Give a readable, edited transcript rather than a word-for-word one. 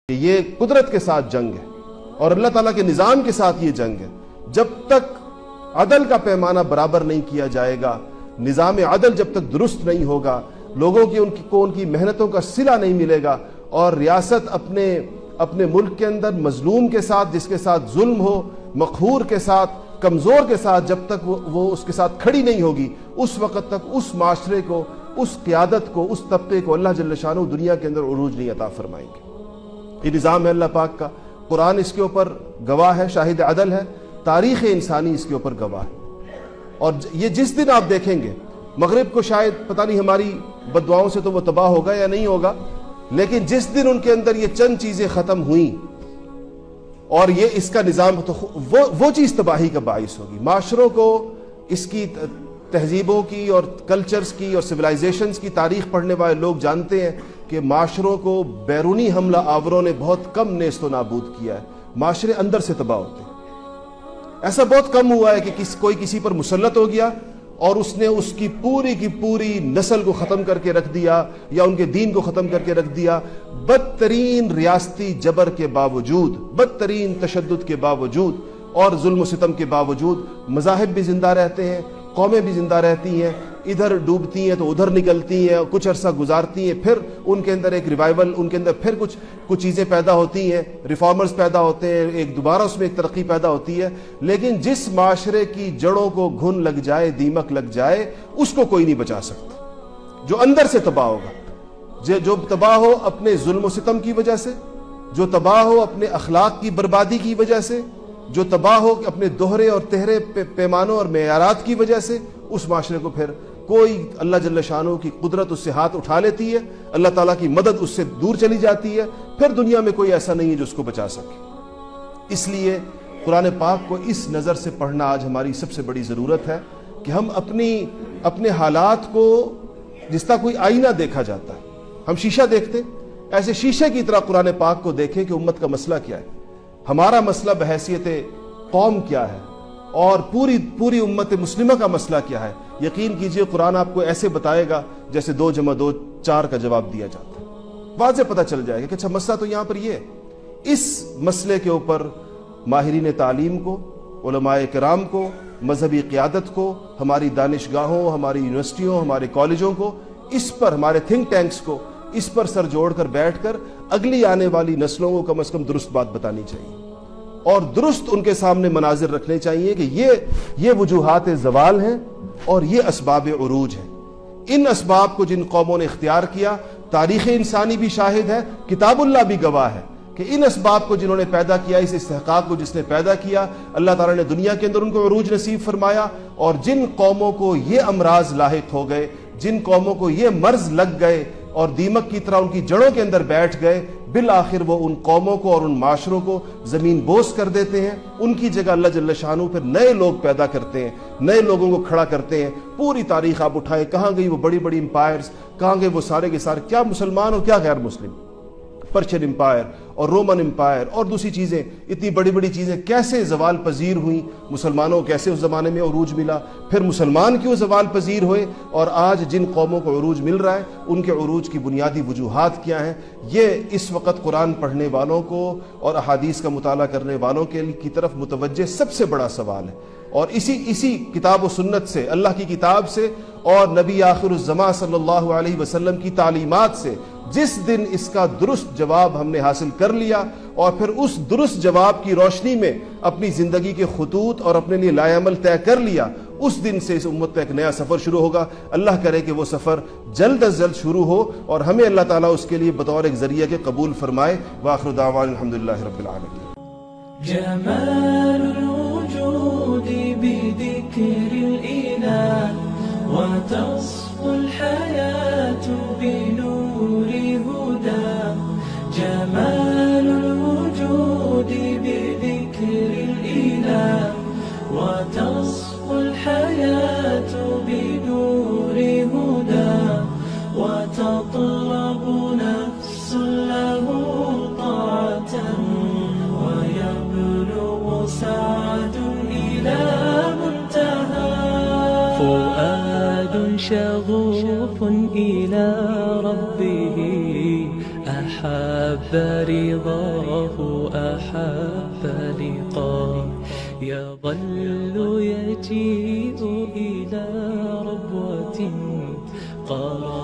کہ یہ قدرت کے ساتھ جنگ ہے اور اللہ تعالیٰ کے نظام کے ساتھ یہ جنگ ہے. جب تک عدل کا پیمانہ برابر نہیں کیا جائے گا، نظام عدل جب تک درست نہیں ہوگا، لوگوں کو ان کی محنتوں کا صلہ نہیں ملے گا، اور ریاست اپنے ملک کے اندر مظلوم کے ساتھ، جس کے ساتھ ظلم ہو، مقہور کے ساتھ، کمزور کے ساتھ، جب تک وہ اس کے ساتھ کھڑی نہیں ہوگی، اس وقت تک اس معاشرے کو، اس قیادت کو، اس طبقے کو اللہ جل شانہ دنیا کے اندر عروج نہیں عطا فرمائیں گے. یہ نظام ہے اللہ پاک کا. قرآن اس کے اوپر گواہ ہے، شاہد عدل ہے. تاریخ انسانی اس کے اوپر گواہ ہے. اور یہ جس دن آپ دیکھیں گے، مغرب کو شاید پتہ نہیں ہماری بددعاؤں سے تو وہ تباہ ہوگا یا نہیں ہوگا، لیکن جس دن ان کے اندر یہ چند چیزیں ختم ہوئیں اور یہ اس کا نظام، تو وہ چیز تباہی کا باعث ہوگی. معاشروں کو، اس کی تہذیبوں کی اور کلچرز کی اور سویلائزیشنز کی تاریخ پڑھنے والے لوگ جانتے ہیں کہ معاشروں کو بیرونی حملہ آوروں نے بہت کم نیست و نابود کیا ہے. معاشرے اندر سے تباہ ہوتے ہیں. ایسا بہت کم ہوا ہے کہ کوئی کسی پر مسلط ہو گیا اور اس نے اس کی پوری نسل کو ختم کر کے رکھ دیا یا ان کے دین کو ختم کر کے رکھ دیا. بدترین ریاستی جبر کے باوجود، بدترین تشدد کے باوجود اور ظلم و ستم کے باوجود مذاہب بھی زندہ رہتے ہیں، قومیں بھی زندہ رہتی ہیں. ادھر ڈوبتی ہیں تو ادھر نکلتی ہیں، کچھ عرصہ گزارتی ہیں، پھر ان کے اندر ایک ریوائول، ان کے اندر پھر کچھ چیزیں پیدا ہوتی ہیں، ریفارمرز پیدا ہوتے ہیں، ایک دوبارہ اس میں ایک ترقی پیدا ہوتی ہے. لیکن جس معاشرے کی جڑوں کو گھن لگ جائے، دیمک لگ جائے، اس کو کوئی نہیں بچا سکتا. جو اندر سے تباہ ہوگا، جو تباہ ہو اپنے ظلم و ستم کی وجہ سے، جو تباہ ہو اپنے اخلاق کی بربادی کی وجہ سے، جو تباہ ہو اپنے دوہرے اور تہرے پیمانوں اور معیارات کی وجہ سے، اس معاشرے کو پھر کوئی، اللہ جل شانہ کی قدرت اس سے ہاتھ اٹھا لیتی ہے، اللہ تعالیٰ کی مدد اس سے دور چلی جاتی ہے. پھر دنیا میں کوئی ایسا نہیں ہے جو اس کو بچا سکے. اس لیے قرآن پاک کو اس نظر سے پڑھنا آج ہماری سب سے بڑی ضرورت ہے کہ ہم اپنے حالات کو، جس طرح کوئی آئینہ دیکھا جاتا ہے، ہم شیشہ دیکھتے، ایسے شیشے کی طرح قرآن پاک کو دیکھیں کہ امت کا مسئلہ کیا ہے، ہمارا مسئلہ بحیثیت قوم کیا ہے، اور پوری امت مسلمہ کا مسئلہ کیا ہے. یقین کیجئے قرآن آپ کو ایسے بتائے گا جیسے 2 + 2 = 4 کا جواب دیا جاتا ہے. واضح پتہ چل جائے گا کہ اچھا مسئلہ تو یہاں پر یہ ہے. اس مسئلے کے اوپر ماہرین تعلیم کو، علماء کرام کو، مذہبی قیادت کو، ہماری دانشگاہوں، ہماری یونیورسٹیوں، ہمارے کالجوں کو، اس پر، ہمارے تھنک ٹینکس کو اس پر سر جوڑ کر بیٹھ کر اگلی آنے والی نسلوں کو کم از کم درست بات بتانی چاہیے، اور درست ان کے سامنے مناظر رکھنے چاہیے کہ یہ وجوہات زوال ہیں اور یہ اسباب عروج ہیں. ان اسباب کو جن قوموں نے اختیار کیا، تاریخ انسانی بھی شاہد ہے، کتاب اللہ بھی گواہ ہے کہ ان اسباب کو جنہوں نے پیدا کیا، اس استحقاق کو جس نے پیدا کیا، اللہ تعالیٰ نے دنیا کے اندر ان کو عروج نصیب فرمایا. اور جن قوموں کو یہ امراض لاحق ہو گئے، جن قوموں کو یہ مرض لگ گئے اور دیمک کی طرح ان کی جڑوں کے اندر بیٹھ گئے، بالآخر وہ ان قوموں کو اور ان معاشروں کو زمین بوس کر دیتے ہیں. ان کی جگہ اللہ جل شانہ پھر نئے لوگ پیدا کرتے ہیں، نئے لوگوں کو کھڑا کرتے ہیں. پوری تاریخ آپ اٹھائیں، کہاں گئی وہ بڑی امپائرز، کہاں گئے وہ سارے کے سارے، کیا مسلمان اور کیا غیر مسلم. پرشین امپائر اور رومن امپائر اور دوسری چیزیں، اتنی بڑی چیزیں کیسے زوال پذیر ہوئیں. مسلمانوں کیسے اس زمانے میں عروج ملا، پھر مسلمان کیوں زوال پذیر ہوئے، اور آج جن قوموں کو عروج مل رہا ہے ان کے عروج کی بنیادی وجوہات کیا ہیں. یہ اس وقت قرآن پڑھنے والوں کو اور احادیث کا مطالعہ کرنے والوں کی طرف متوجہ سب سے بڑا سوال ہے. اور اسی کتاب و سنت سے، اللہ کی کتاب سے اور نبی آخر الزمان صلی اللہ علیہ وسلم کی تعلیمات سے، جس دن اس کا درست جواب ہم نے حاصل کر لیا اور پھر اس درست جواب کی روشنی میں اپنی زندگی کے خطوط اور اپنے لیے لائے عمل طے کر لیا، اس دن سے اس امت کا ایک نیا سفر شروع ہوگا. اللہ کرے کہ وہ سفر جلد از جلد شروع ہو اور ہمیں اللہ تعالیٰ اس کے لیے بطور ایک ذریعہ کے قبول فرمائے. وآخر دعوانا الحمدللہ رب العالمین. جمال الوجود بذكر الإله وتصفو الحياة بنور هدى. جمال الوجود بذكر الإله وتصفو الحياة بنور هدى. وتطلب نفس له طاعة ويبلغ سعد إلى منتهى. فؤاد شغوف إلى ربه أحب رضاه أحب لقاه يظل يجيء إلى ربوة قرار